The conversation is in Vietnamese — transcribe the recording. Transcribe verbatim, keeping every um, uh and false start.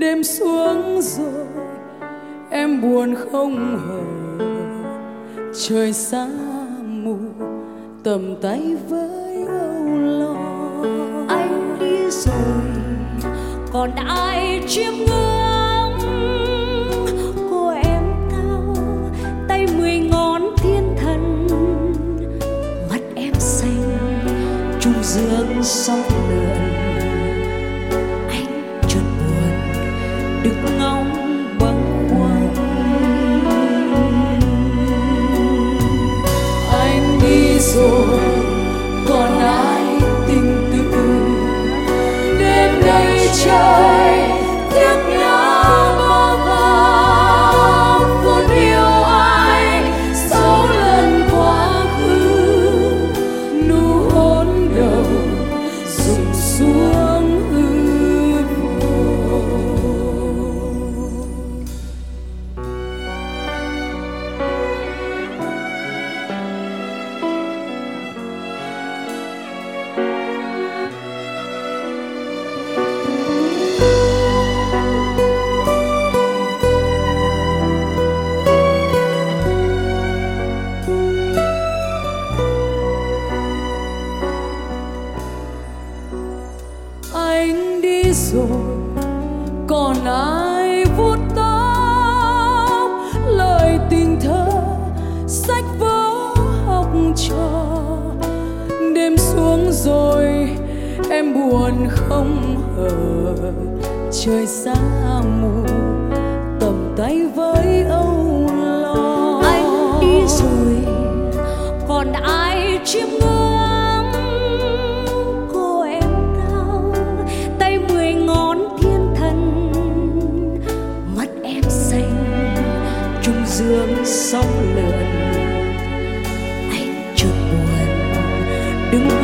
Đêm xuống rồi em buồn không hờ, trời xa mù tầm tay với âu lo. Anh đi rồi còn ai chiêm ngưỡng cô em cao tay mười ngón thiên thần, mắt em xanh trung dương sóng lượn. Anh chợt buồn đứng ngóng bâng khuâng. Anh đi rồi còn ai tình tự, đêm nay trời tiếc nhớ bơ vơ. Phút yêu ai số lần quá khứ, nụ hôn đầu rụng xuống hư vô. Anh đi rồi còn ai vuốt tóc lời tình thơ sách vở học trò. Đêm xuống rồi em buồn không hờ, trời xa mù tầm tay với âu lo. Anh đi rồi còn ai chiêm ngưỡng cô em cao tay mười ngón thiên thần, mắt em xanh trung dương sóng lượn. Anh chợt buồn đứng